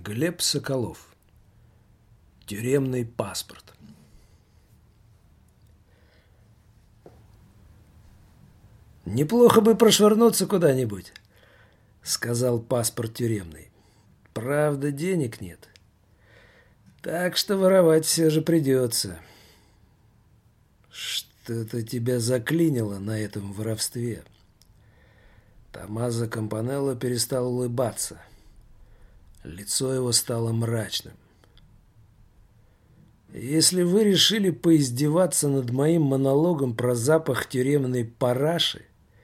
Глеб Соколов. Тюремный паспорт. «Неплохо бы прошвырнуться куда-нибудь», — сказал паспорт тюремный. «Правда, денег нет. Так что воровать все же придется». «Что-то тебя заклинило на этом воровстве». Томмазо Кампанелло перестал улыбаться. Лицо его стало мрачным. «Если вы решили поиздеваться над моим монологом про запах тюремной параши,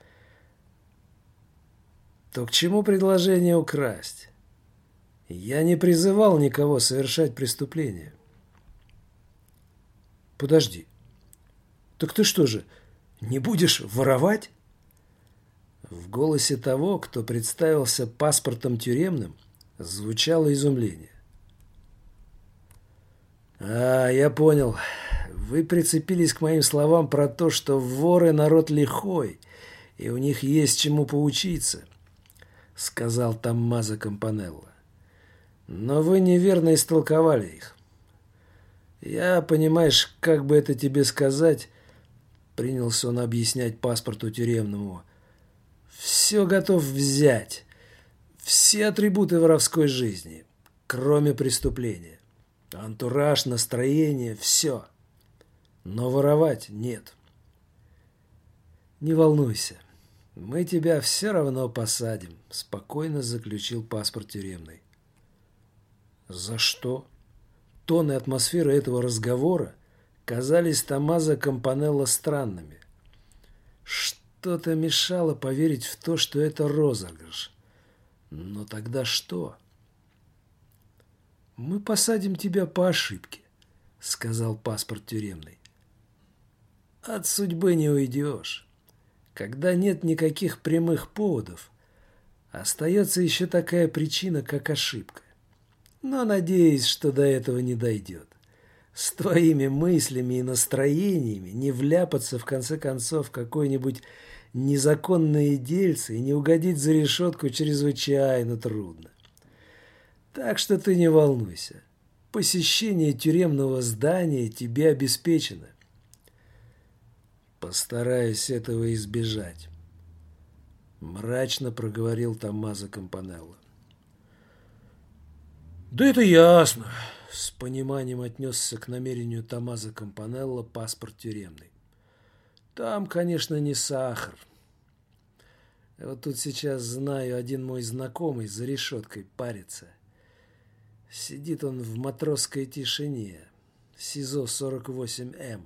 то к чему предложение украсть? Я не призывал никого совершать преступление». «Подожди, так ты что же, не будешь воровать?» В голосе того, кто представился паспортом тюремным, звучало изумление. Я понял. Вы прицепились к моим словам про то, что воры народ лихой, и у них есть чему поучиться», — сказал Томмазо Кампанелло. «Но вы неверно истолковали их. Я, понимаешь, как бы это тебе сказать, принялся он объяснять паспорту тюремному, все готов взять, все атрибуты воровской жизни, кроме преступления. Антураж, настроение, все. Но воровать нет. Не волнуйся, мы тебя все равно посадим», — спокойно заключил паспорт тюремный. «За что?» Тон и атмосфера этого разговора казались Томмазо Кампанелло странными. Что-то мешало поверить в то, что это розыгрыш. Но тогда что? «Мы посадим тебя по ошибке», — сказал паспорт тюремный. «От судьбы не уйдешь. Когда нет никаких прямых поводов, остается еще такая причина, как ошибка. Но надеюсь, что до этого не дойдет. С твоими мыслями и настроениями не вляпаться в конце концов в какое-нибудь незаконное дельце и не угодить за решетку чрезвычайно трудно. Так что ты не волнуйся. Посещение тюремного здания тебе обеспечено». «Постараюсь этого избежать», — мрачно проговорил Томмазо Кампанелло. «Да это ясно», — с пониманием отнесся к намерению Томмазо Кампанелло паспорт тюремный. «Там, конечно, не сахар. Вот тут сейчас, знаю, один мой знакомый за решеткой парится. Сидит он в матросской тишине, СИЗО 48М.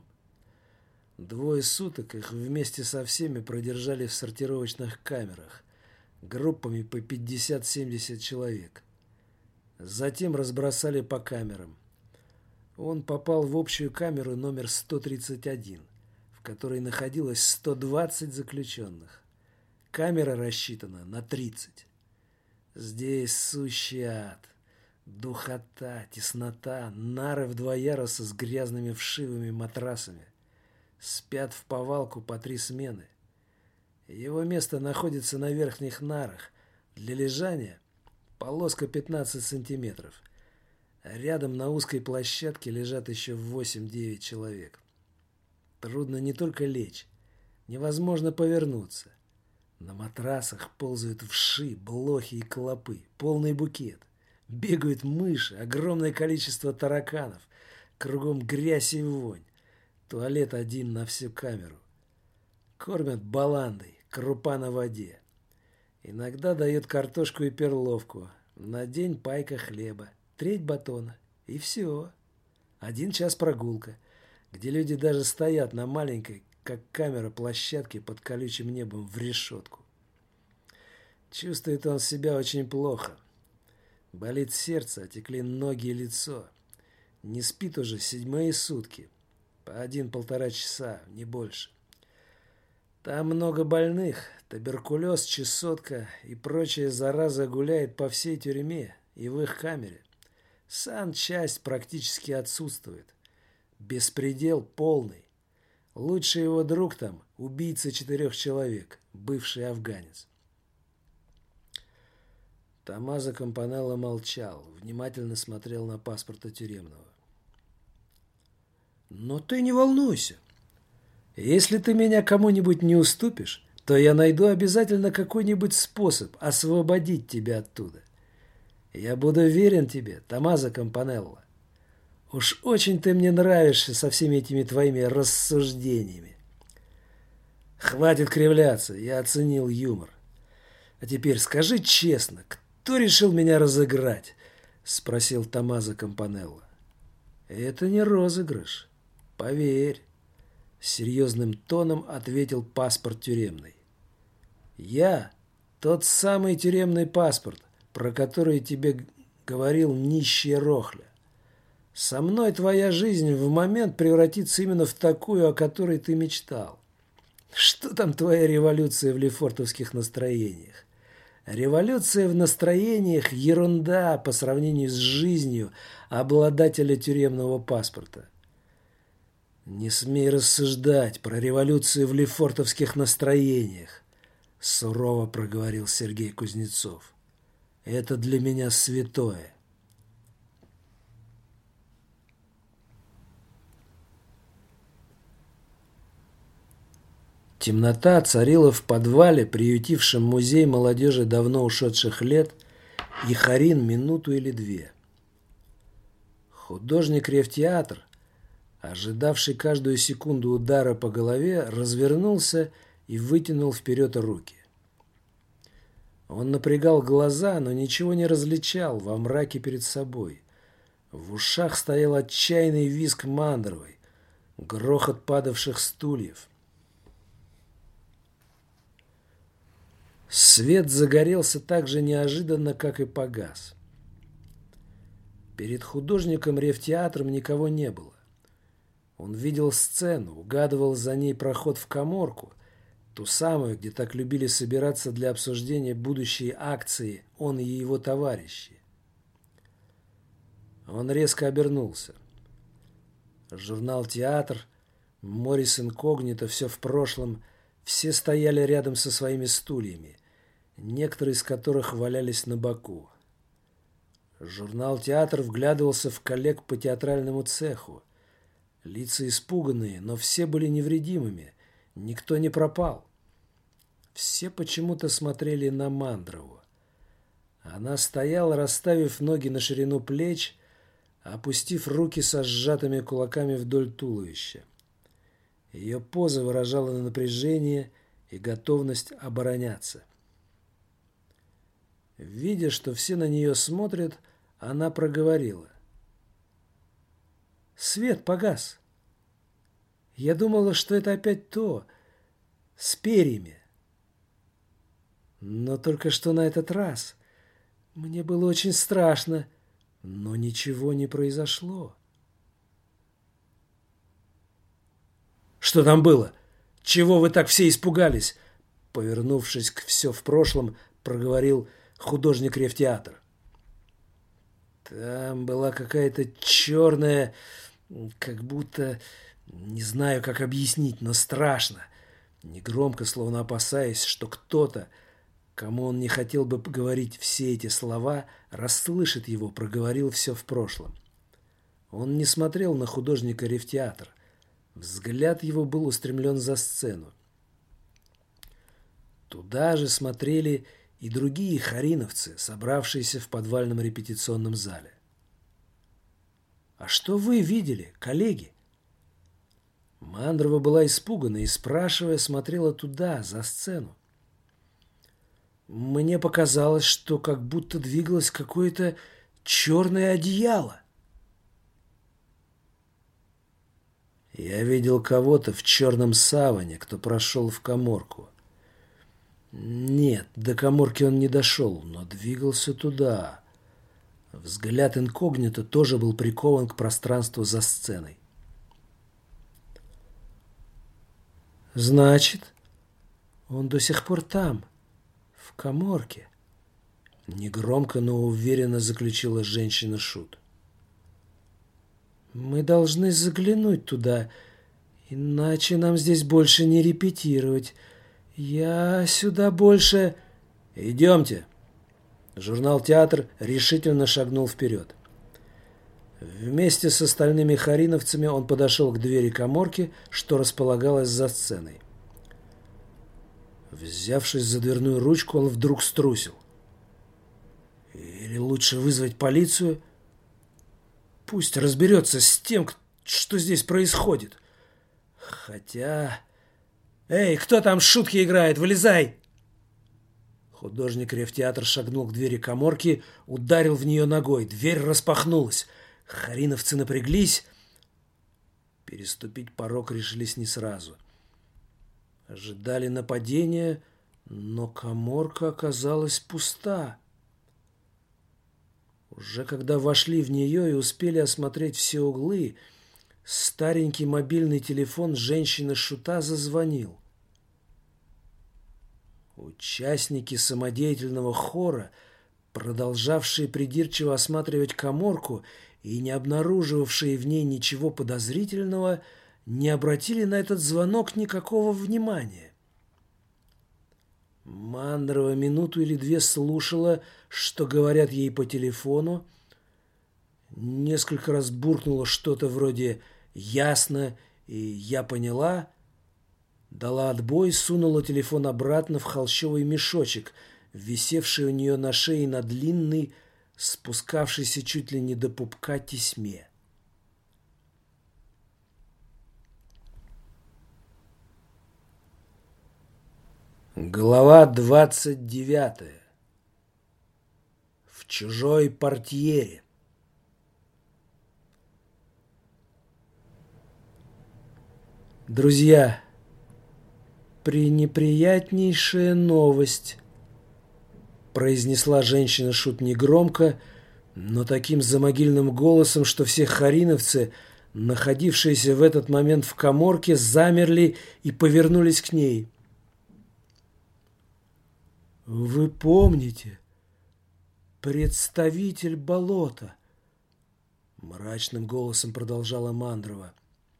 2 суток их вместе со всеми продержали в сортировочных камерах, группами по 50-70 человек. Затем разбросали по камерам. Он попал в общую камеру номер 131, в которой находилось 120 заключенных. Камера рассчитана на 30. Здесь сущий ад. Духота, теснота, нары в 2 яруса с грязными вшивыми матрасами. Спят в повалку по 3 смены. Его место находится на верхних нарах. Для лежания полоска 15 сантиметров. А рядом на узкой площадке лежат еще 8-9 человек. Трудно не только лечь, невозможно повернуться. На матрасах ползают вши, блохи и клопы, полный букет. Бегают мыши, огромное количество тараканов. Кругом грязь и вонь. Туалет один на всю камеру. Кормят баландой, крупа на воде. Иногда дают картошку и перловку. На день пайка хлеба, 1/3 батона. И все. 1 час прогулка, где люди даже стоят на маленькой, как камера, площадке под колючим небом в решетку. Чувствует он себя очень плохо. Болит сердце, отекли ноги и лицо. Не спит уже 7-е сутки. По 1-1,5 часа, не больше. Там много больных. Туберкулез, чесотка и прочая зараза гуляет по всей тюрьме и в их камере. Санчасть практически отсутствует. Беспредел полный. Лучший его друг там – убийца 4 человек, бывший афганец. Томмазо Кампанелло молчал, внимательно смотрел на паспорта тюремного. «Но ты не волнуйся. Если ты меня кому-нибудь не уступишь, то я найду обязательно какой-нибудь способ освободить тебя оттуда. Я буду верен тебе, Томмазо Кампанелло. Уж очень ты мне нравишься со всеми этими твоими рассуждениями. Хватит кривляться, я оценил юмор. А теперь скажи честно, кто решил меня разыграть?» — спросил Томмазо Кампанелло. «Это не розыгрыш, поверь», — серьезным тоном ответил паспорт тюремный. «Я тот самый тюремный паспорт, про который тебе говорил нищий Рохля. Со мной твоя жизнь в момент превратится именно в такую, о которой ты мечтал. Что там твоя революция в лефортовских настроениях? Революция в настроениях – ерунда по сравнению с жизнью обладателя тюремного паспорта. Не смей рассуждать про революцию в лефортовских настроениях, сурово проговорил Сергей Кузнецов. Это для меня святое. Темнота царила в подвале, приютившем музей молодежи давно ушедших лет, и Харин минуту или две. Художник Ревтеатр, ожидавший каждую секунду удара по голове, развернулся и вытянул вперед руки. Он напрягал глаза, но ничего не различал во мраке перед собой. В ушах стоял отчаянный визг Мандровой, грохот падавших стульев. Свет загорелся так же неожиданно, как и погас. Перед художником Ревтеатром никого не было. Он видел сцену, угадывал за ней проход в каморку, ту самую, где так любили собираться для обсуждения будущей акции он и его товарищи. Он резко обернулся. Журнал «Театр», Морис Инкогнито, все в прошлом, все стояли рядом со своими стульями, некоторые из которых валялись на боку. Журнал «Театр» вглядывался в коллег по театральному цеху. Лица испуганные, но все были невредимыми, никто не пропал. Все почему-то смотрели на Мандрову. Она стояла, расставив ноги на ширину плеч, опустив руки со сжатыми кулаками вдоль туловища. Ее поза выражала напряжение и готовность обороняться. Видя, что все на нее смотрят, она проговорила. «Свет погас. Я думала, что это опять то, с перьями. Но только что на этот раз. Мне было очень страшно, но ничего не произошло». «Что там было? Чего вы так все испугались?» Повернувшись к «все в прошлом», проговорил художник Ревтеатр. «Там была какая-то черная, как будто, не знаю, как объяснить, но страшно». Негромко, словно опасаясь, что кто-то, кому он не хотел бы говорить все эти слова, расслышит его, проговорил «все в прошлом». Он не смотрел на художника Ревтеатр. Взгляд его был устремлен за сцену. Туда же смотрели и другие хариновцы, собравшиеся в подвальном репетиционном зале. «А что вы видели, коллеги?» Мандрова была испугана и, спрашивая, смотрела туда, за сцену. «Мне показалось, что как будто двигалось какое-то черное одеяло». «Я видел кого-то в черном саване, кто прошел в каморку. Нет, до каморки он не дошел, но двигался туда». Взгляд инкогнито тоже был прикован к пространству за сценой. «Значит, он до сих пор там, в каморке», — негромко, но уверенно заключила женщина-шут. «Мы должны заглянуть туда, иначе нам здесь больше не репетировать. Я сюда больше...» «Идемте», Журнал «Театр» решительно шагнул вперед. Вместе с остальными хариновцами он подошел к двери каморки, что располагалась за сценой. Взявшись за дверную ручку, он вдруг струсил. Или лучше вызвать полицию? Пусть разберется с тем, что здесь происходит. Хотя... «Эй, кто там шутки играет? Вылезай!» Художник рефтеатр шагнул к двери каморки, ударил в нее ногой. Дверь распахнулась. Хариновцы напряглись. Переступить порог решились не сразу. Ожидали нападения, но каморка оказалась пуста. Уже когда вошли в нее и успели осмотреть все углы, старенький мобильный телефон женщины-шута зазвонил. Участники самодеятельного хора, продолжавшие придирчиво осматривать каморку и не обнаруживавшие в ней ничего подозрительного, не обратили на этот звонок никакого внимания. Мандрова минуту или две слушала, что говорят ей по телефону, несколько раз буркнула что-то вроде «ясно» и «я поняла», дала отбой, сунула телефон обратно в холщовый мешочек, висевший у нее на шее на длинной, спускавшейся чуть ли не до пупка тесьме. Глава 29. В чужой портьере. Друзья, пренеприятнейшая новость, произнесла женщина-шут негромко, но таким замогильным голосом, что все хариновцы, находившиеся в этот момент в каморке, замерли и повернулись к ней. «Вы помните, представитель болота?» Мрачным голосом продолжала Мандрова.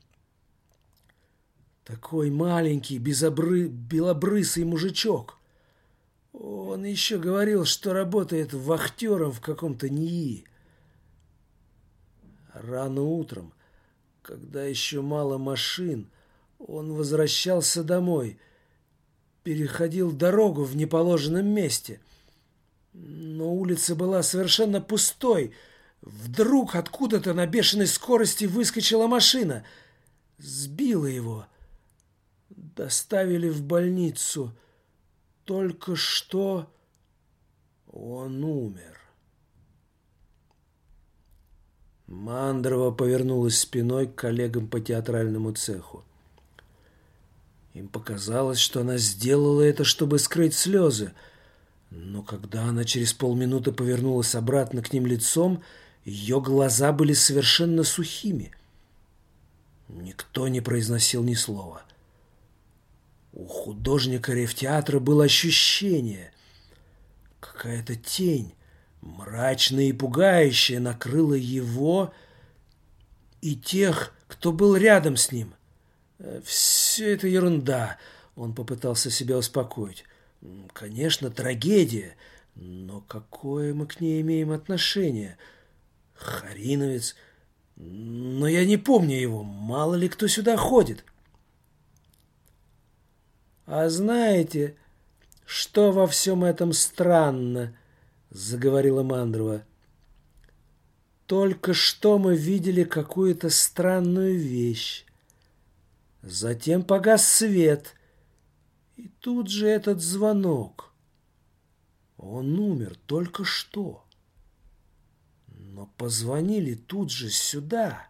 «Такой маленький, белобрысый мужичок. Он еще говорил, что работает вахтером в каком-то НИИ. Рано утром, когда еще мало машин, он возвращался домой, переходил дорогу в неположенном месте. Но улица была совершенно пустой. Вдруг откуда-то на бешеной скорости выскочила машина. Сбила его. Доставили в больницу. Только что он умер». Мандрова повернулась спиной к коллегам по театральному цеху. Им показалось, что она сделала это, чтобы скрыть слезы. Но когда она через полминуты повернулась обратно к ним лицом, ее глаза были совершенно сухими. Никто не произносил ни слова. У художника рефтеатра было ощущение. Какая-то тень, мрачная и пугающая, накрыла его и тех, кто был рядом с ним. «Все это ерунда», — он попытался себя успокоить. «Конечно, трагедия, но какое мы к ней имеем отношение? Хариновец, но я не помню его, мало ли кто сюда ходит». «А знаете, что во всем этом странно?» — заговорила Мандрова. «Только что мы видели какую-то странную вещь. Затем погас свет, и тут же этот звонок. Он умер только что. Но позвонили тут же сюда.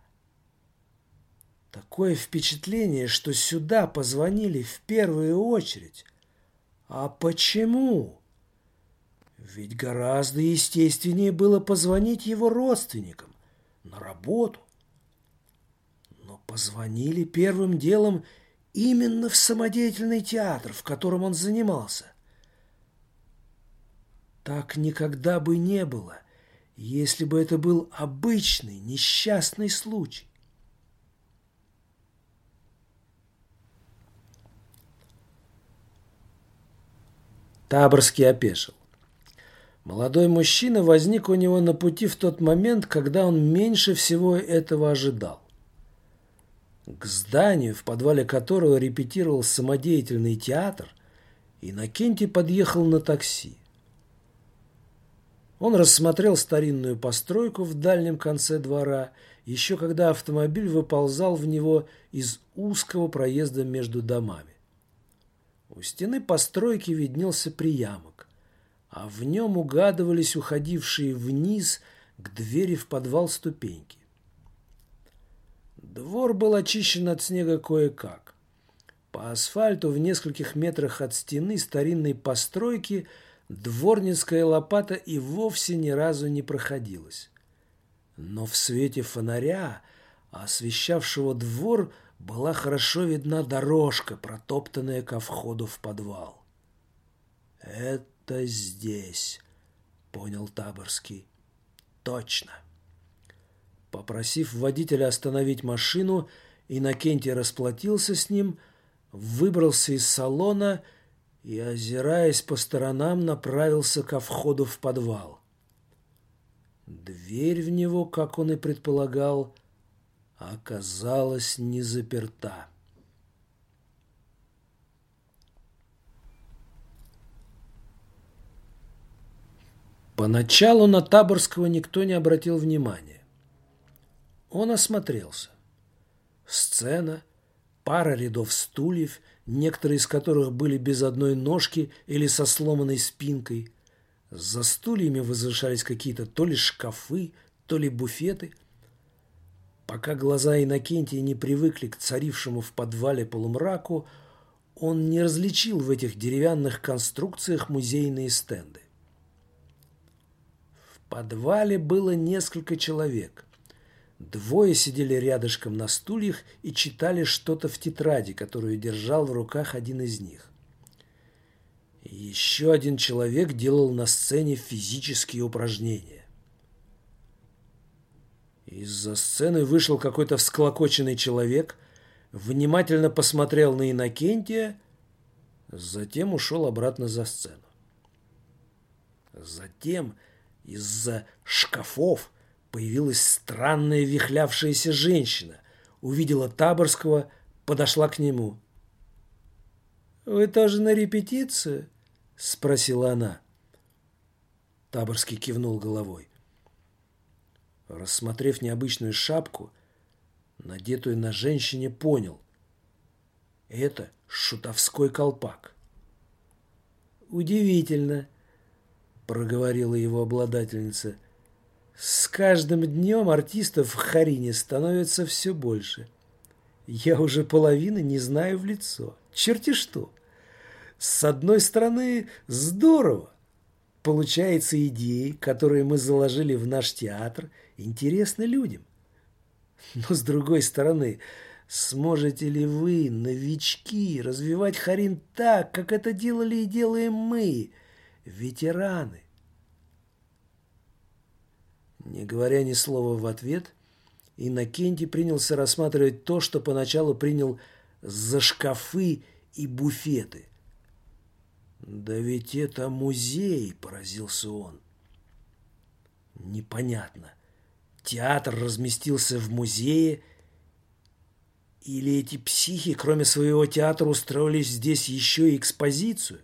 Такое впечатление, что сюда позвонили в первую очередь. А почему? Ведь гораздо естественнее было позвонить его родственникам на работу. Но позвонили первым делом именно в самодеятельный театр, в котором он занимался. Так никогда бы не было, если бы это был обычный несчастный случай. Таборский опешил. Молодой мужчина возник у него на пути в тот момент, когда он меньше всего этого ожидал. К зданию, в подвале которого репетировал самодеятельный театр, Иннокентий подъехал на такси. Он рассмотрел старинную постройку в дальнем конце двора, еще когда автомобиль выползал в него из узкого проезда между домами. У стены постройки виднелся приямок, а в нем угадывались уходившие вниз к двери в подвал ступеньки. Двор был очищен от снега кое-как. По асфальту в нескольких метрах от стены старинной постройки дворницкая лопата и вовсе ни разу не проходилась. Но в свете фонаря, освещавшего двор, была хорошо видна дорожка, протоптанная ко входу в подвал. «Это здесь», — понял Таборский. «Точно». Попросив водителя остановить машину, Иннокентий расплатился с ним, выбрался из салона и, озираясь по сторонам, направился ко входу в подвал. Дверь в него, как он и предполагал, оказалась не заперта. Поначалу на Таборского никто не обратил внимания. Он осмотрелся. Сцена, пара рядов стульев, некоторые из которых были без одной ножки или со сломанной спинкой. За стульями возвышались какие-то то ли шкафы, то ли буфеты. Пока глаза Иннокентия не привыкли к царившему в подвале полумраку, он не различил в этих деревянных конструкциях музейные стенды. В подвале было несколько человек. Двое сидели рядышком на стульях и читали что-то в тетради, которую держал в руках один из них. Еще один человек делал на сцене физические упражнения. Из-за сцены вышел какой-то всклокоченный человек, внимательно посмотрел на Иннокентия, затем ушел обратно за сцену. Затем из-за шкафов появилась странная вихлявшаяся женщина, увидела Таборского, подошла к нему. «Вы тоже на репетицию?» – спросила она. Таборский кивнул головой. Рассмотрев необычную шапку, надетую на женщине, понял – это шутовской колпак. «Удивительно», – проговорила его обладательница. «С каждым днем артистов в Харине становится все больше. Я уже половины не знаю в лицо. Черти что! С одной стороны, здорово. Получается, идеи, которые мы заложили в наш театр, интересны людям. Но с другой стороны, сможете ли вы, новички, развивать Харин так, как это делали и делаем мы, ветераны?» Не говоря ни слова в ответ, Иннокентий принялся рассматривать то, что поначалу принял за шкафы и буфеты. «Да ведь это музей!» – поразился он. Непонятно, театр разместился в музее, или эти психи, кроме своего театра, устроили здесь еще и экспозицию?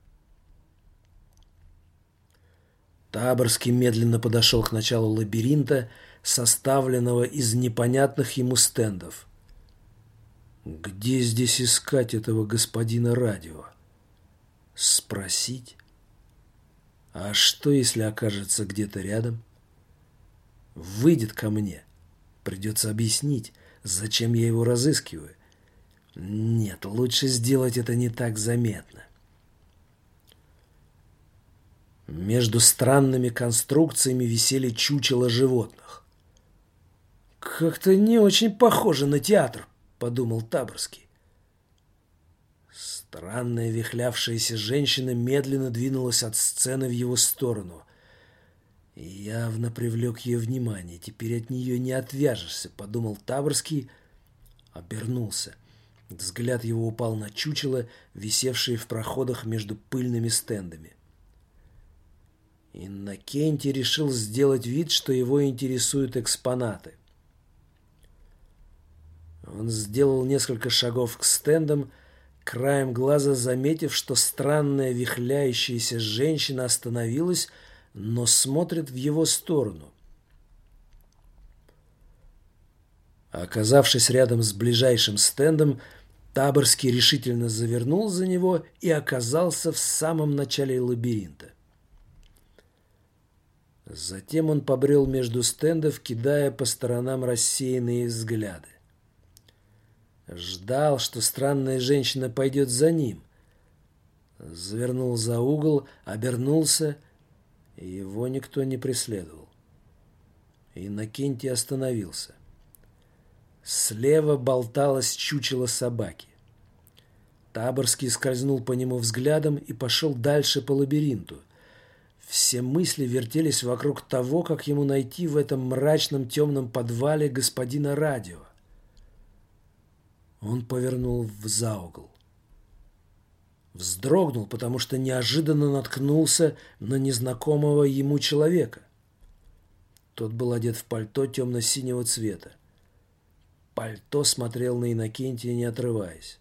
Таборский медленно подошел к началу лабиринта, составленного из непонятных ему стендов. Где здесь искать этого господина Радио? Спросить? А что, если окажется где-то рядом? Выйдет ко мне. Придется объяснить, зачем я его разыскиваю. Нет, лучше сделать это не так заметно. Между странными конструкциями висели чучела животных. «Как-то не очень похоже на театр», — подумал Таборский. Странная вихлявшаяся женщина медленно двинулась от сцены в его сторону. Явно привлек ее внимание. Теперь от нее не отвяжешься, подумал Таборский, обернулся. Взгляд его упал на чучело, висевшие в проходах между пыльными стендами. Иннокентий решил сделать вид, что его интересуют экспонаты. Он сделал несколько шагов к стендам, краем глаза заметив, что странная вихляющаяся женщина остановилась, но смотрит в его сторону. Оказавшись рядом с ближайшим стендом, Таборский решительно завернул за него и оказался в самом начале лабиринта. Затем он побрел между стендов, кидая по сторонам рассеянные взгляды. Ждал, что странная женщина пойдет за ним. Завернул за угол, обернулся, и его никто не преследовал. Иннокентий остановился. Слева болталось чучело собаки. Таборский скользнул по нему взглядом и пошел дальше по лабиринту. Все мысли вертелись вокруг того, как ему найти в этом мрачном темном подвале господина Радио. Он повернул за угол. Вздрогнул, потому что неожиданно наткнулся на незнакомого ему человека. Тот был одет в пальто темно-синего цвета. Пальто смотрел на Иннокентия, не отрываясь.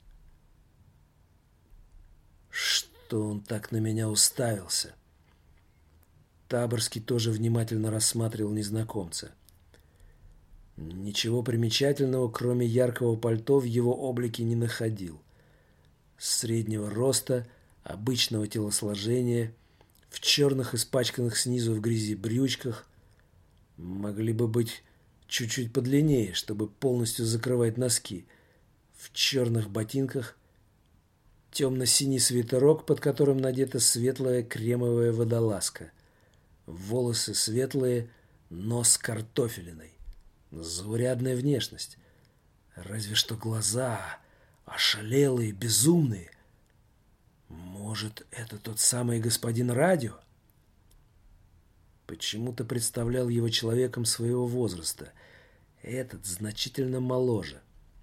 Что он так на меня уставился? Таборский тоже внимательно рассматривал незнакомца. Ничего примечательного, кроме яркого пальто, в его облике не находил. Среднего роста, обычного телосложения, в черных, испачканных снизу в грязи брючках, могли бы быть чуть-чуть подлиннее, чтобы полностью закрывать носки, в черных ботинках, темно-синий свитерок, под которым надета светлая кремовая водолазка, волосы светлые, нос картофелиной. Заурядная внешность. Разве что глаза ошалелые, безумные. Может, это тот самый господин Радио? Почему-то представлял его человеком своего возраста. Этот значительно моложе.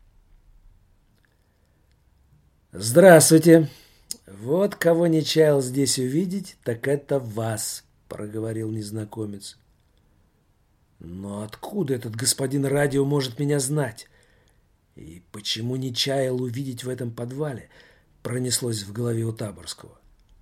«Здравствуйте! Вот кого не чаял здесь увидеть, так это вас», — проговорил незнакомец. «Но откуда этот господин Радио может меня знать? И почему не чаял увидеть в этом подвале?» — пронеслось в голове у Таборского.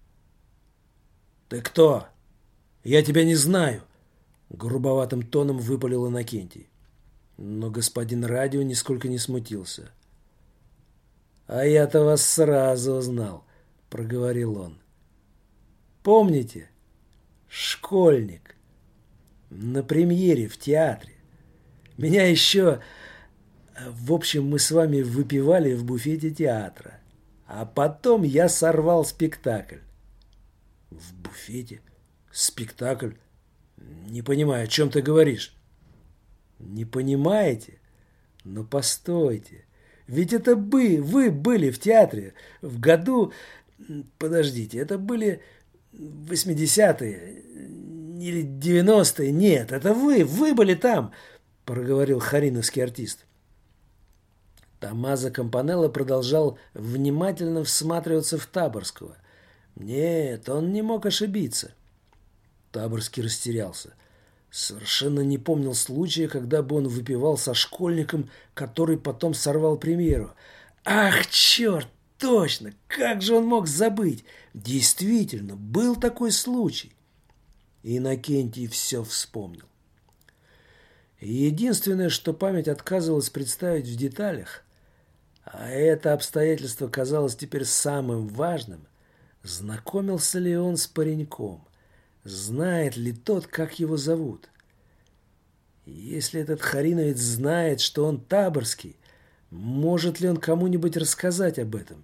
«Ты кто? Я тебя не знаю!» — грубоватым тоном выпалил Иннокентий. Но господин Радио нисколько не смутился. «А я-то вас сразу узнал», — проговорил он. «Помните? Школьник. На премьере в театре. Меня еще... В общем, мы с вами выпивали в буфете театра. А потом я сорвал спектакль». «В буфете? Спектакль? Не понимаю, о чем ты говоришь?» «Не понимаете? Ну, постойте. Ведь это вы были в театре в году... Подождите, это были 80-е или 90-е? Нет, это вы были там», — проговорил хариновский артист. Томмазо Кампанелло продолжал внимательно всматриваться в Таборского. Нет, он не мог ошибиться. Таборский растерялся. Совершенно не помнил случая, когда бы он выпивал со школьником, который потом сорвал премьеру. Ах, черт, точно! Как же он мог забыть? Действительно, был такой случай. Иннокентий все вспомнил. Единственное, что память отказывалась представить в деталях, а это обстоятельство казалось теперь самым важным, знакомился ли он с пареньком, знает ли тот, как его зовут. Если этот хариновец знает, что он Таборский, может ли он кому-нибудь рассказать об этом?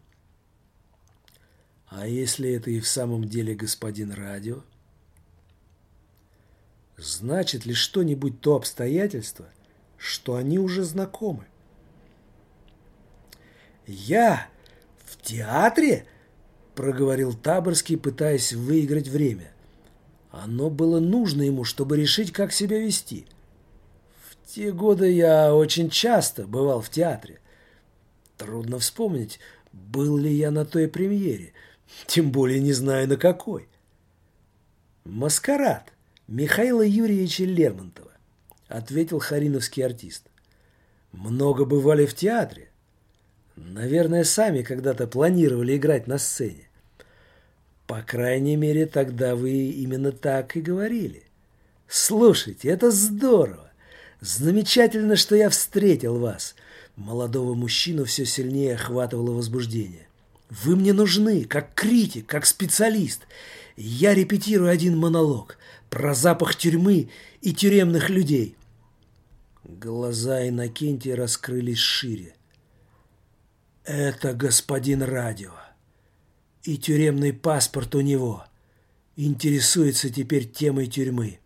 А если это и в самом деле господин Радио? Значит ли что-нибудь то обстоятельство, что они уже знакомы? «Я в театре?» — проговорил Таборский, пытаясь выиграть время. Оно было нужно ему, чтобы решить, как себя вести. «В те годы я очень часто бывал в театре. Трудно вспомнить, был ли я на той премьере, тем более не знаю на какой». «Маскарад Михаила Юрьевича Лермонтова», — ответил хариновский артист. «Много бывали в театре. Наверное, сами когда-то планировали играть на сцене. По крайней мере, тогда вы именно так и говорили. Слушайте, это здорово. Замечательно, что я встретил вас». Молодого мужчину все сильнее охватывало возбуждение. «Вы мне нужны, как критик, как специалист. Я репетирую один монолог про запах тюрьмы и тюремных людей». Глаза Иннокентия раскрылись шире. «Это господин радио. И тюремный паспорт у него. Интересуется теперь темой тюрьмы.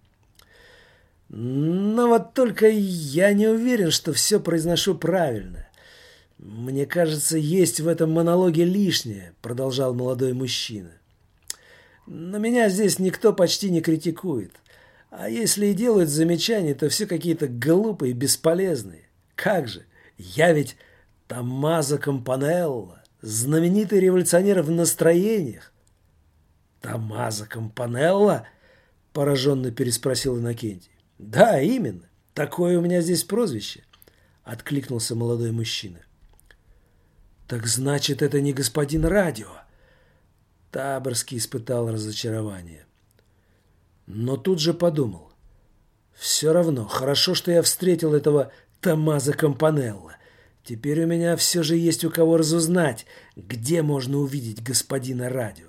Но вот только я не уверен, что все произношу правильно. Мне кажется, есть в этом монологе лишнее», — продолжал молодой мужчина. «Но меня здесь никто почти не критикует. А если и делают замечания, то все какие-то глупые, бесполезные. Как же, я ведь Томмазо Кампанелло, знаменитый революционер в настроениях». «Томмазо Кампанелло?» — пораженно переспросил Иннокентий. «Да, именно. Такое у меня здесь прозвище», — откликнулся молодой мужчина. «Так значит, это не господин радио?» Таборский испытал разочарование. Но тут же подумал. «Все равно, хорошо, что я встретил этого Томмазо Кампанелло. Теперь у меня все же есть у кого разузнать, где можно увидеть господина радио».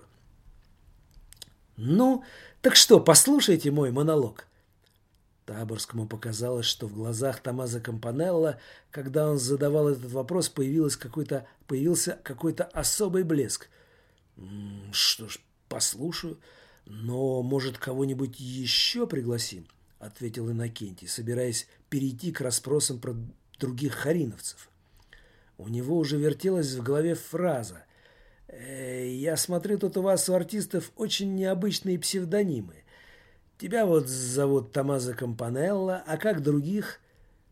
«Ну, так что, послушайте мой монолог». Таборскому показалось, что в глазах Томмазо Кампанелло, когда он задавал этот вопрос, появился какой-то особый блеск. «Что ж, послушаю. Но, может, кого-нибудь еще пригласим?» — ответил Иннокентий, собираясь перейти к расспросам про других хариновцев. У него уже вертелась в голове фраза: «Я смотрю, тут у вас у артистов очень необычные псевдонимы. Тебя вот зовут Томмазо Кампанелло, а как других?»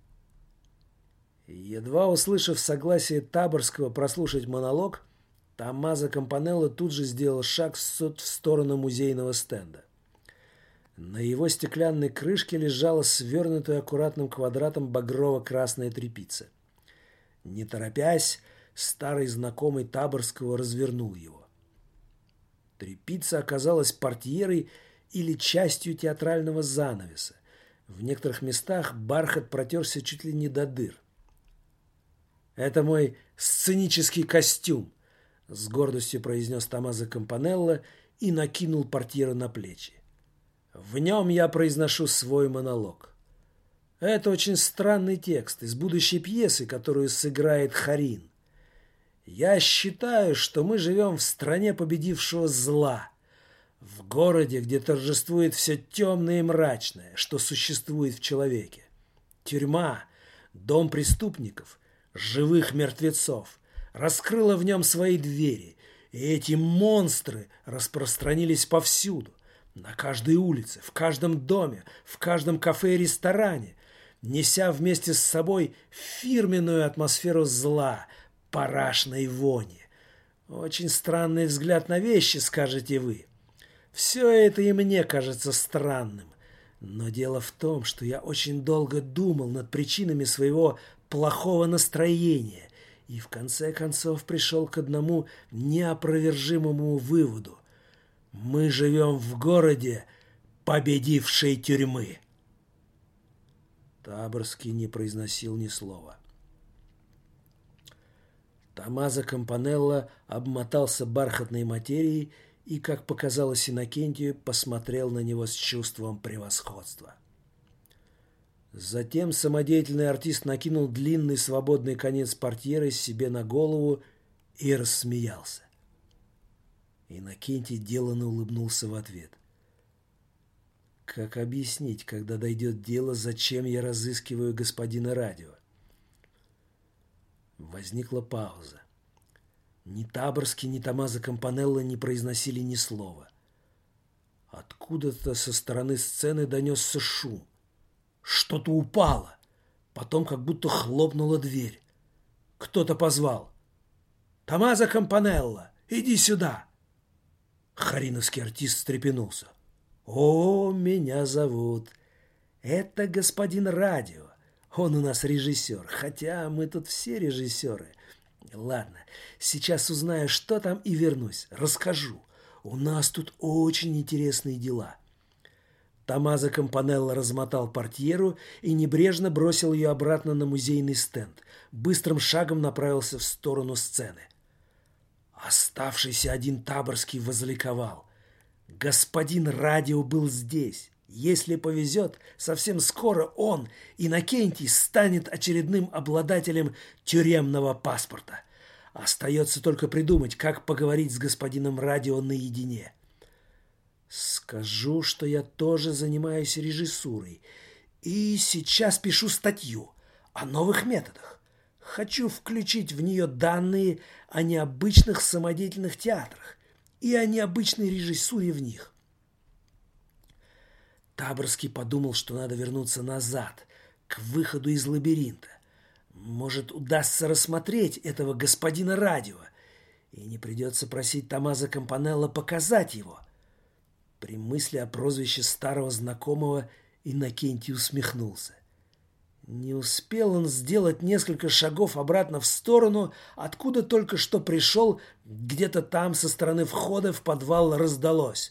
Едва услышав согласие Таборского прослушать монолог, Томмазо Кампанелло тут же сделал шаг в сторону музейного стенда. На его стеклянной крышке лежала свернутая аккуратным квадратом багрово-красная тряпица. Не торопясь, старый знакомый Таборского развернул его. Тряпица оказалась портьерой или частью театрального занавеса. В некоторых местах бархат протерся чуть ли не до дыр. «Это мой сценический костюм», — с гордостью произнес Томмазо Кампанелло и накинул портьеру на плечи. «В нем я произношу свой монолог. Это очень странный текст из будущей пьесы, которую сыграет Харин. Я считаю, что мы живем в стране победившего зла, в городе, где торжествует все темное и мрачное, что существует в человеке. Тюрьма, дом преступников, живых мертвецов, раскрыла в нем свои двери, и эти монстры распространились повсюду, на каждой улице, в каждом доме, в каждом кафе и ресторане, неся вместе с собой фирменную атмосферу зла, парашной вони. Очень странный взгляд на вещи, скажете вы. Все это и мне кажется странным. Но дело в том, что я очень долго думал над причинами своего плохого настроения и в конце концов пришел к одному неопровержимому выводу. Мы живем в городе победившей тюрьмы. Таборский не произносил ни слова. Томмазо Кампанелло обмотался бархатной материей и, как показалось Иннокентию, посмотрел на него с чувством превосходства. Затем самодеятельный артист накинул длинный свободный конец портьеры себе на голову и рассмеялся. Иннокентий деланно улыбнулся в ответ. Как объяснить, когда дойдет дело, зачем я разыскиваю господина радио? Возникла пауза. Ни Таборский, ни Томмазо Кампанелло не произносили ни слова. Откуда-то со стороны сцены донесся шум. Что-то упало. Потом как будто хлопнула дверь. Кто-то позвал: «Томмазо Кампанелло, иди сюда!» Хариновский артист встрепенулся. «О, меня зовут. Это господин Радио. Он у нас режиссер, хотя мы тут все режиссеры. Ладно, сейчас узнаю, что там, и вернусь. Расскажу. У нас тут очень интересные дела». Томмазо Кампанелло размотал портьеру и небрежно бросил ее обратно на музейный стенд. Быстрым шагом направился в сторону сцены. Оставшийся один Таборский возликовал. Господин Радио был здесь. Если повезет, совсем скоро он, Иннокентий, станет очередным обладателем тюремного паспорта. Остается только придумать, как поговорить с господином Радио наедине. Скажу, что я тоже занимаюсь режиссурой. И сейчас пишу статью о новых методах. Хочу включить в нее данные о необычных самодеятельных театрах и о необычной режиссуре в них. Таборский подумал, что надо вернуться назад, к выходу из лабиринта. Может, удастся рассмотреть этого господина Радио, и не придется просить Томмазо Кампанелло показать его. При мысли о прозвище старого знакомого Иннокентий усмехнулся. Не успел он сделать несколько шагов обратно в сторону, откуда только что пришел, где-то там со стороны входа в подвал раздалось.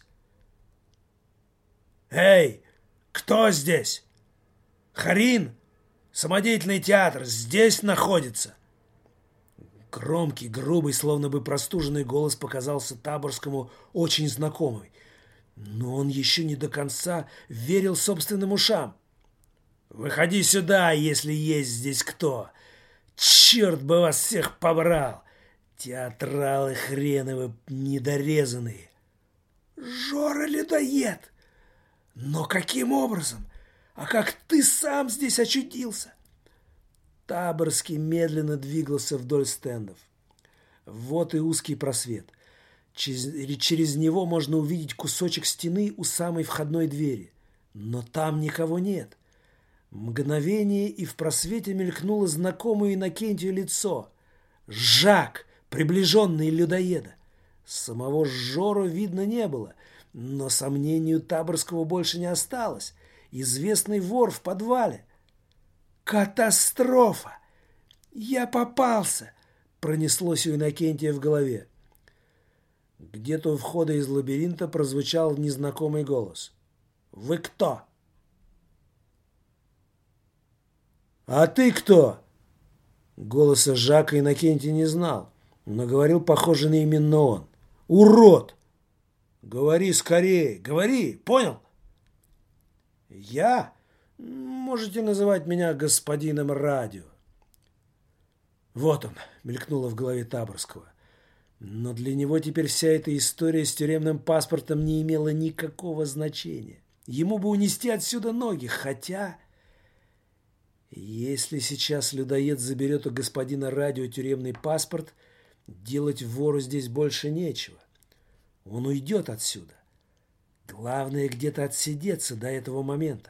«Эй, кто здесь? Харин? Самодеятельный театр здесь находится!» Громкий, грубый, словно бы простуженный голос показался Таборскому очень знакомый. Но он еще не до конца верил собственным ушам. «Выходи сюда, если есть здесь кто! Черт бы вас всех побрал! Театралы хреновы недорезанные!» «Жора-людоед! Но каким образом? А как ты сам здесь очутился?» Таборский медленно двигался вдоль стендов. Вот и узкий просвет. Через него можно увидеть кусочек стены у самой входной двери. Но там никого нет. Мгновение, и в просвете мелькнуло знакомое Иннокентию лицо. Жак, приближенный людоеда. Самого Жору видно не было, но сомнению Таборского больше не осталось. Известный вор в подвале. «Катастрофа! Я попался!» пронеслось у Иннокентия в голове. Где-то у входа из лабиринта прозвучал незнакомый голос. «Вы кто?» «А ты кто?» Голоса Жака Иннокентий не знал, но говорил, похоже, на именно он. «Урод! Говори скорее, говори, понял?» «Я? Можете называть меня господином Радио». «Вот он», — мелькнуло в голове Таборского. Но для него теперь вся эта история с тюремным паспортом не имела никакого значения. Ему бы унести отсюда ноги, хотя... Если сейчас людоед заберет у господина Радио тюремный паспорт, делать вору здесь больше нечего. Он уйдет отсюда. Главное где-то отсидеться до этого момента.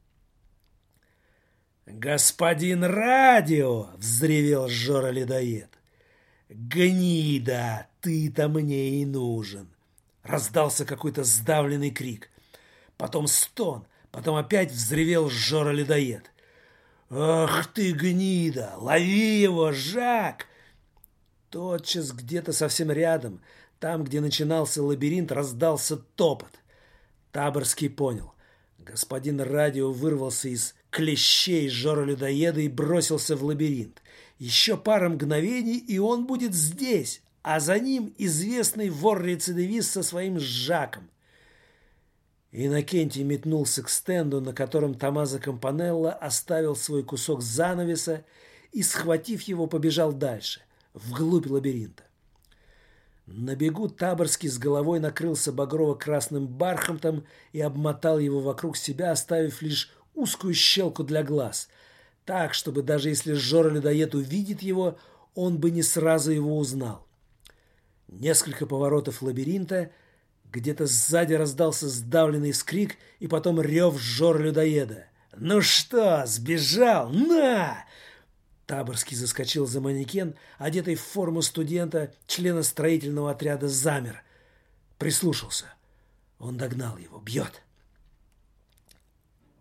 «Господин Радио!» — взревел Жора-людоед. «Гнида, ты-то мне и нужен!» Раздался какой-то сдавленный крик. Потом стон, потом опять взревел Жора-людоед. «Ах ты, гнида! Лови его, Жак!» Тотчас где-то совсем рядом, там, где начинался лабиринт, раздался топот. Таборский понял. Господин Радио вырвался из клещей Жора-людоеда и бросился в лабиринт. Еще пара мгновений, и он будет здесь, а за ним известный вор-рецидивист со своим Жаком. Иннокентий метнулся к стенду, на котором Томмазо Кампанелло оставил свой кусок занавеса и, схватив его, побежал дальше, вглубь лабиринта. На бегу Таборский с головой накрылся багрово-красным бархатом и обмотал его вокруг себя, оставив лишь узкую щелку для глаз, так, чтобы даже если Жора-людоед увидит его, он бы не сразу его узнал. Несколько поворотов лабиринта, где-то сзади раздался сдавленный вскрик и потом рев Жора-людоеда. «Ну что, сбежал? На!» Таборский заскочил за манекен, одетый в форму студента, члена строительного отряда, замер. Прислушался. Он догнал его. Бьет.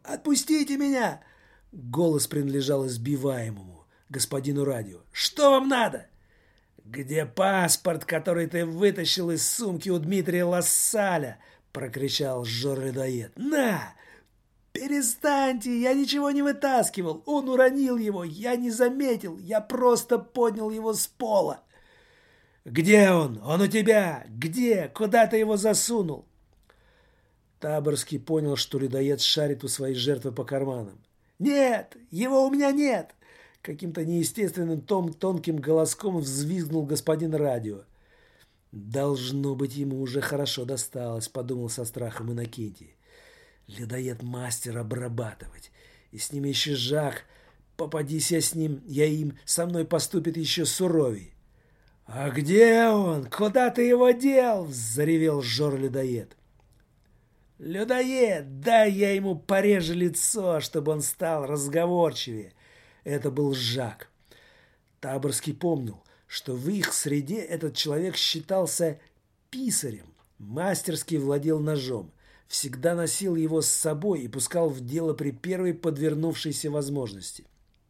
«Отпустите меня!» Голос принадлежал избиваемому господину радио. «Что вам надо?» «Где паспорт, который ты вытащил из сумки у Дмитрия Лассаля?» прокричал Жор-людоед. «На! Перестаньте! Я ничего не вытаскивал! Он уронил его! Я не заметил! Я просто поднял его с пола!» «Где он? Он у тебя! Где? Куда ты его засунул?» Таборский понял, что людоед шарит у своей жертвы по карманам. «Нет! Его у меня нет!» Каким-то неестественным тонким голоском взвизгнул господин радио. «Должно быть, ему уже хорошо досталось», — подумал со страхом Иннокентий. «Людоед мастер обрабатывать. И с ним еще Жак. Попадись я с ним, со мной поступит еще суровей». «А где он? Куда ты его дел?» — заревел Жор-людоед. «Людоед, дай я ему порежу лицо, чтобы он стал разговорчивее». Это был Жак. Таборский помнил, что в их среде этот человек считался писарем, мастерски владел ножом, всегда носил его с собой и пускал в дело при первой подвернувшейся возможности.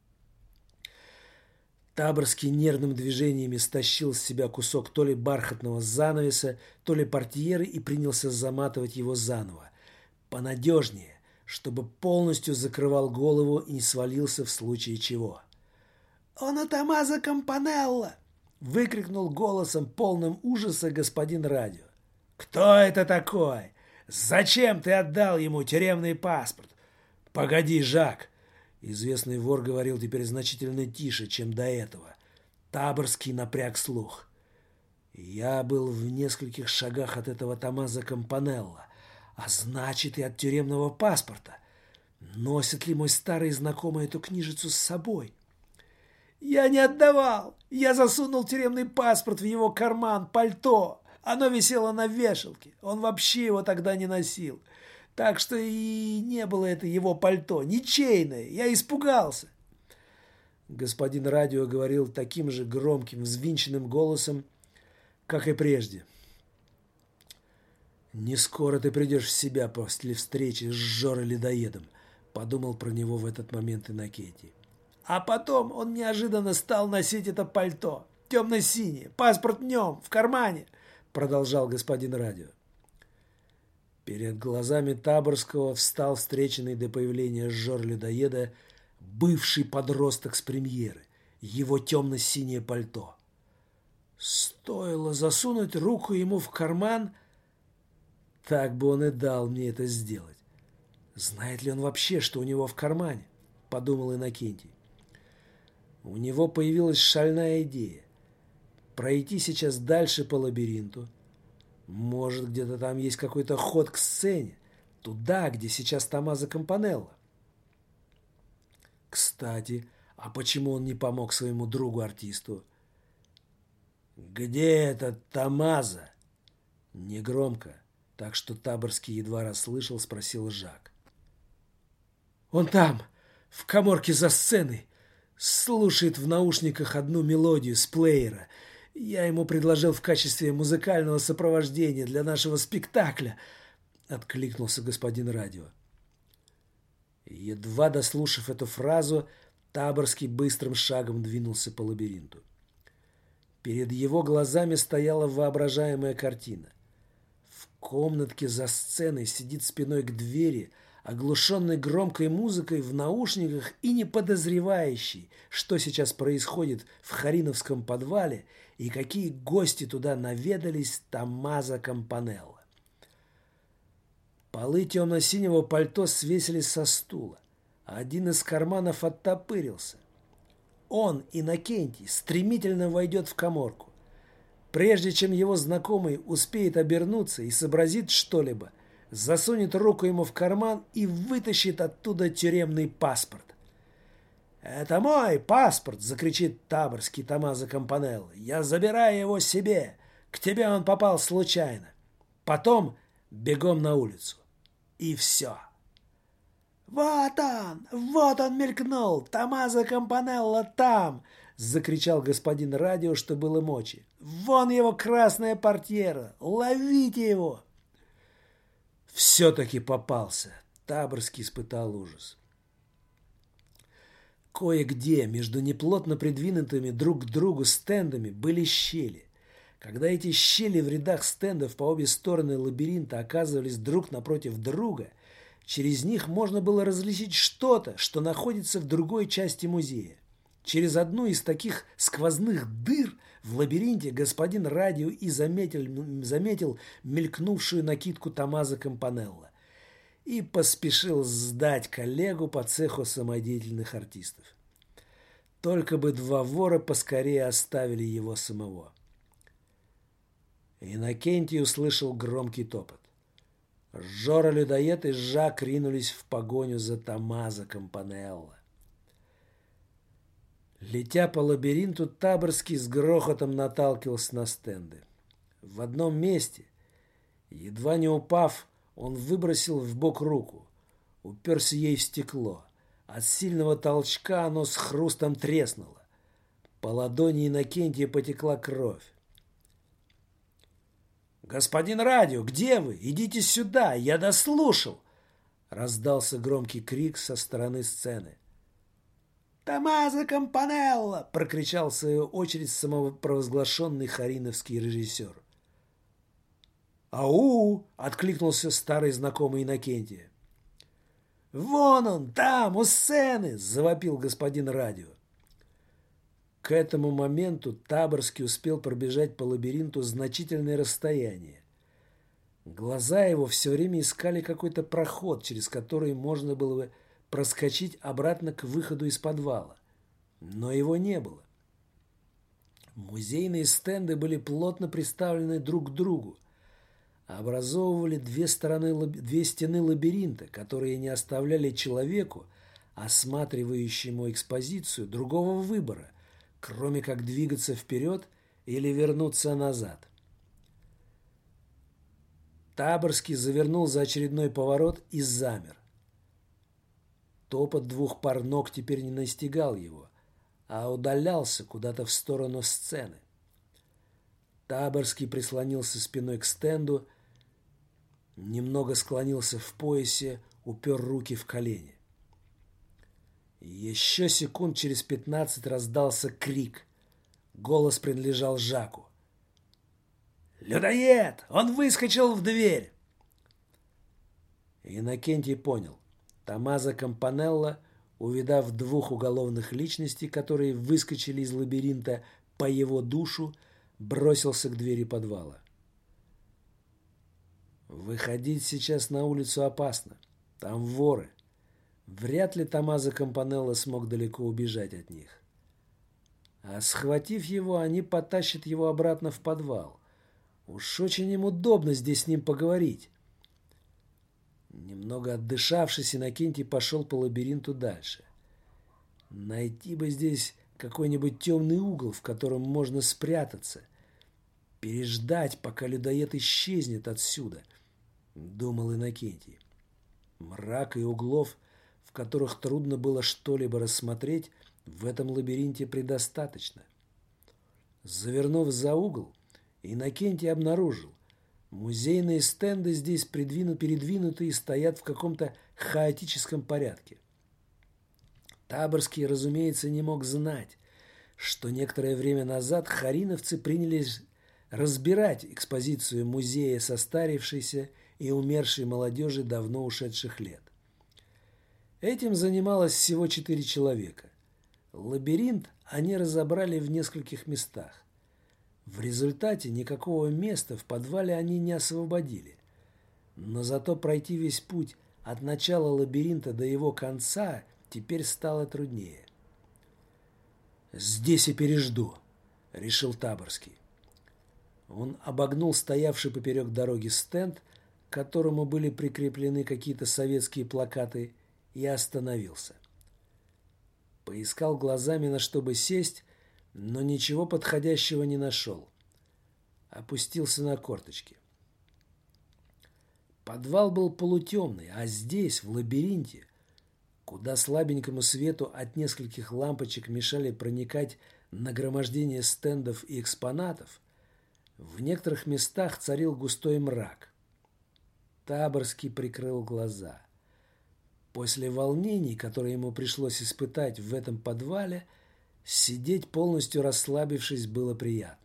Таборский нервным движениями стащил с себя кусок то ли бархатного занавеса, то ли портьеры и принялся заматывать его заново. Понадежнее, чтобы полностью закрывал голову и не свалился в случае чего. «Он у Томмазо Кампанелло!» — выкрикнул голосом, полным ужаса, господин радио. «Кто это такой? Зачем ты отдал ему тюремный паспорт?» «Погоди, Жак!» Известный вор говорил теперь значительно тише, чем до этого. Таборский напряг слух. «Я был в нескольких шагах от этого Томмазо Кампанелло, а значит и от тюремного паспорта. Носит ли мой старый знакомый эту книжицу с собой?» «Я не отдавал. Я засунул тюремный паспорт в его карман, пальто. Оно висело на вешалке. Он вообще его тогда не носил. Так что и не было это его пальто. Ничейное. Я испугался». Господин радио говорил таким же громким, взвинченным голосом, как и прежде. «Не скоро ты придешь в себя после встречи с Жорой-людоедом», — подумал про него в этот момент Иннокентий. «А потом он неожиданно стал носить это пальто, темно-синее, паспорт в нем, в кармане», — продолжал господин радио. Перед глазами Таборского встал встреченный до появления Жор-людоеда бывший подросток с премьеры, его темно-синее пальто. Стоило засунуть руку ему в карман, так бы он и дал мне это сделать. Знает ли он вообще, что у него в кармане? Подумал Иннокентий. У него появилась шальная идея. Пройти сейчас дальше по лабиринту. Может, где-то там есть какой-то ход к сцене. Туда, где сейчас Томмазо Кампанелло. Кстати, а почему он не помог своему другу-артисту? «Где этот Томмазо?» Негромко, так что Таборский едва расслышал, спросил Жак. «Он там, в каморке за сценой, слушает в наушниках одну мелодию с плеера. Я ему предложил в качестве музыкального сопровождения для нашего спектакля», — откликнулся господин радио. Едва дослушав эту фразу, Таборский быстрым шагом двинулся по лабиринту. Перед его глазами стояла воображаемая картина. В комнатке за сценой сидит спиной к двери, оглушенный громкой музыкой в наушниках и не подозревающий, что сейчас происходит в Хариновском подвале и какие гости туда наведались Томмазо Кампанелло. Полы темно-синего пальто свесились со стула. Один из карманов оттопырился. Он, Иннокентий, стремительно войдет в каморку. Прежде чем его знакомый успеет обернуться и сообразит что-либо, засунет руку ему в карман и вытащит оттуда тюремный паспорт. «Это мой паспорт!» — закричит Таборский Томмазо Кампанелло. «Я забираю его себе! К тебе он попал случайно!» Потом бегом на улицу. И все. Вот он мелькнул! Томмазо Кампанелло там!» — закричал господин радио, что было мочи. «Вон его красная портьера! Ловите его!» Все-таки попался. Таборский испытал ужас. Кое-где между неплотно придвинутыми друг к другу стендами были щели. Когда эти щели в рядах стендов по обе стороны лабиринта оказывались друг напротив друга, через них можно было различить что-то, что находится в другой части музея. Через одну из таких сквозных дыр в лабиринте господин Радио и заметил мелькнувшую накидку Томмазо Кампанелло и поспешил сдать коллегу по цеху самодеятельных артистов. Только бы два вора поскорее оставили его самого. Иннокентий услышал громкий топот. Жора-людоед и Жак ринулись в погоню за Томмазо Кампанелло. Летя по лабиринту, Таборский с грохотом наталкивался на стенды. В одном месте, едва не упав, он выбросил вбок руку, уперся ей в стекло. От сильного толчка оно с хрустом треснуло. По ладони Иннокентия потекла кровь. «Господин Радио, где вы? Идите сюда, я дослушал!» Раздался громкий крик со стороны сцены. «Томмазо Кампанелло!» – прокричал в свою очередь самопровозглашенный хариновский режиссер. «Ау!» – откликнулся старый знакомый Иннокентия. «Вон он, там, у сцены!» – завопил господин Радио. К этому моменту Таборский успел пробежать по лабиринту значительное расстояние. Глаза его все время искали какой-то проход, через который можно было бы проскочить обратно к выходу из подвала. Но его не было. Музейные стенды были плотно приставлены друг к другу, образовывали две стены лабиринта, которые не оставляли человеку, осматривающему экспозицию, другого выбора, кроме как двигаться вперед или вернуться назад. Таборский завернул за очередной поворот и замер. Топот двух пар ног теперь не настигал его, а удалялся куда-то в сторону сцены. Таборский прислонился спиной к стенду, немного склонился в поясе, упер руки в колени. Еще секунд через 15 раздался крик. Голос принадлежал Жаку. «Людоед! Он выскочил в дверь!» Иннокентий понял. Томмазо Кампанелло, увидав двух уголовных личностей, которые выскочили из лабиринта по его душу, бросился к двери подвала. Выходить сейчас на улицу опасно. Там воры. Вряд ли Томмазо Кампанелло смог далеко убежать от них. А схватив его, они потащат его обратно в подвал. Уж очень им удобно здесь с ним поговорить. Немного отдышавшись, Иннокентий пошел по лабиринту дальше. Найти бы здесь какой-нибудь темный угол, в котором можно спрятаться. Переждать, пока людоед исчезнет отсюда, думал Иннокентий. Мрак и углов, в которых трудно было что-либо рассмотреть, в этом лабиринте предостаточно. Завернув за угол, Иннокентий обнаружил: музейные стенды здесь передвинуты и стоят в каком-то хаотическом порядке. Таборский, разумеется, не мог знать, что некоторое время назад хариновцы принялись разбирать экспозицию музея состарившейся и умершей молодежи давно ушедших лет. Этим занималось всего 4 человека. Лабиринт они разобрали в нескольких местах. В результате никакого места в подвале они не освободили. Но зато пройти весь путь от начала лабиринта до его конца теперь стало труднее. «Здесь и пережду», — решил Таборский. Он обогнул стоявший поперек дороги стенд, к которому были прикреплены какие-то советские плакаты, и остановился. Поискал глазами, на что бы сесть, но ничего подходящего не нашел. Опустился на корточки. Подвал был полутемный, а здесь, в лабиринте, куда слабенькому свету от нескольких лампочек мешали проникать нагромождение стендов и экспонатов, в некоторых местах царил густой мрак. Таборский прикрыл глаза. После волнений, которые ему пришлось испытать в этом подвале, сидеть полностью расслабившись было приятно.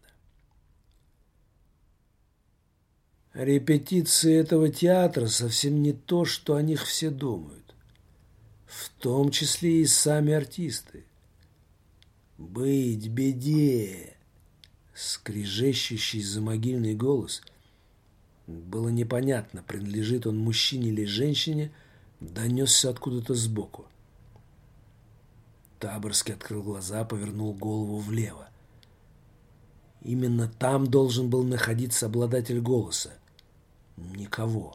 Репетиции этого театра совсем не то, что о них все думают. В том числе и сами артисты. «Быть беде!» Скрежещущий замогильный голос. Было непонятно, принадлежит он мужчине или женщине, донесся откуда-то сбоку. Таборский открыл глаза, повернул голову влево. Именно там должен был находиться обладатель голоса. Никого.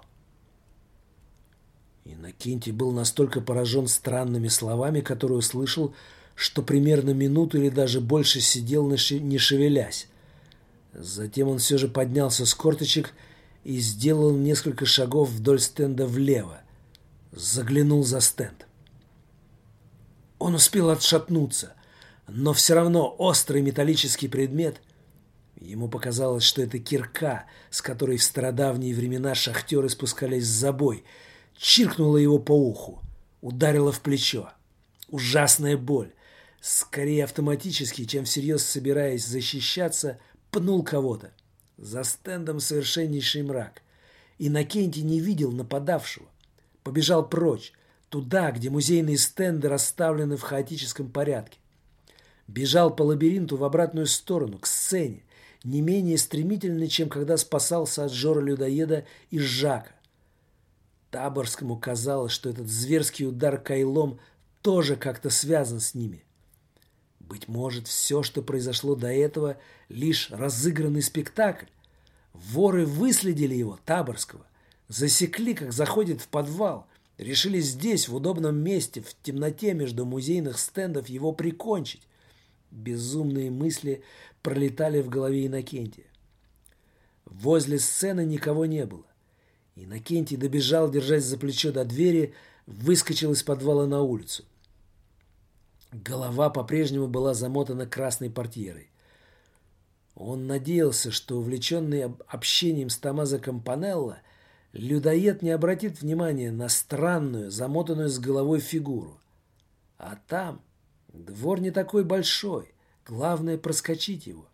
Иннокентий был настолько поражен странными словами, которые услышал, что примерно минуту или даже больше сидел, не шевелясь. Затем он все же поднялся с корточек и сделал несколько шагов вдоль стенда влево. Заглянул за стенд. Он успел отшатнуться, но все равно острый металлический предмет. Ему показалось, что это кирка, с которой в стародавние времена шахтеры спускались в забой, чиркнула его по уху, ударила в плечо. Ужасная боль. Скорее автоматически, чем всерьез собираясь защищаться, пнул кого-то. За стендом совершеннейший мрак. Иннокентий не видел нападавшего. Побежал прочь, туда, где музейные стенды расставлены в хаотическом порядке. Бежал по лабиринту в обратную сторону, к сцене, не менее стремительно, чем когда спасался от Жора-людоеда и Жака. Таборскому казалось, что этот зверский удар кайлом тоже как-то связан с ними. Быть может, все, что произошло до этого, лишь разыгранный спектакль. Воры выследили его, Таборского, засекли, как заходит в подвал, решили здесь, в удобном месте, в темноте между музейных стендов его прикончить. Безумные мысли пролетали в голове Иннокентия. Возле сцены никого не было. Иннокентий добежал, держась за плечо до двери, выскочил из подвала на улицу. Голова по-прежнему была замотана красной портьерой. Он надеялся, что, увлеченный общением с Томмазо Кампанелло, людоед не обратит внимания на странную, замотанную с головой фигуру. А там двор не такой большой, главное проскочить его.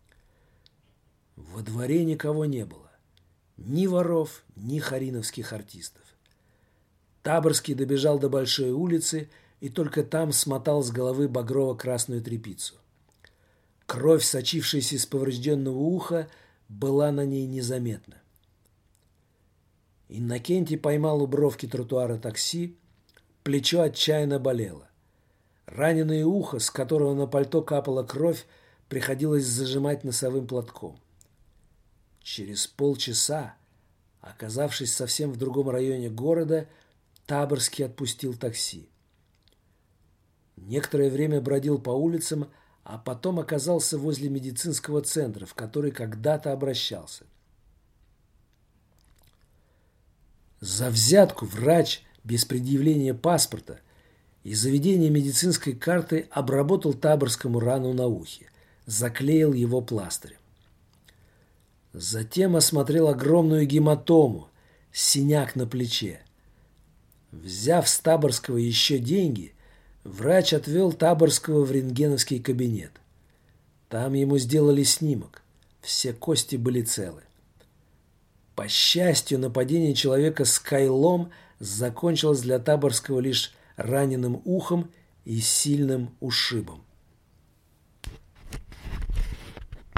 Во дворе никого не было. Ни воров, ни хариновских артистов. Таборский добежал до большой улицы и только там смотал с головы багрово-красную тряпицу. Кровь, сочившаяся из поврежденного уха, была на ней незаметна. Иннокентий поймал у бровки тротуара такси, плечо отчаянно болело. Раненое ухо, с которого на пальто капала кровь, приходилось зажимать носовым платком. Через полчаса, оказавшись совсем в другом районе города, Таборский отпустил такси. Некоторое время бродил по улицам, а потом оказался возле медицинского центра, в который когда-то обращался. За взятку врач без предъявления паспорта и заведения медицинской карты обработал Таборскому рану на ухе, заклеил его пластырем. Затем осмотрел огромную гематому, синяк на плече. Взяв с Таборского еще деньги, врач отвел Таборского в рентгеновский кабинет. Там ему сделали снимок. Все кости были целы. По счастью, нападение человека с кайлом закончилось для Таборского лишь раненым ухом и сильным ушибом.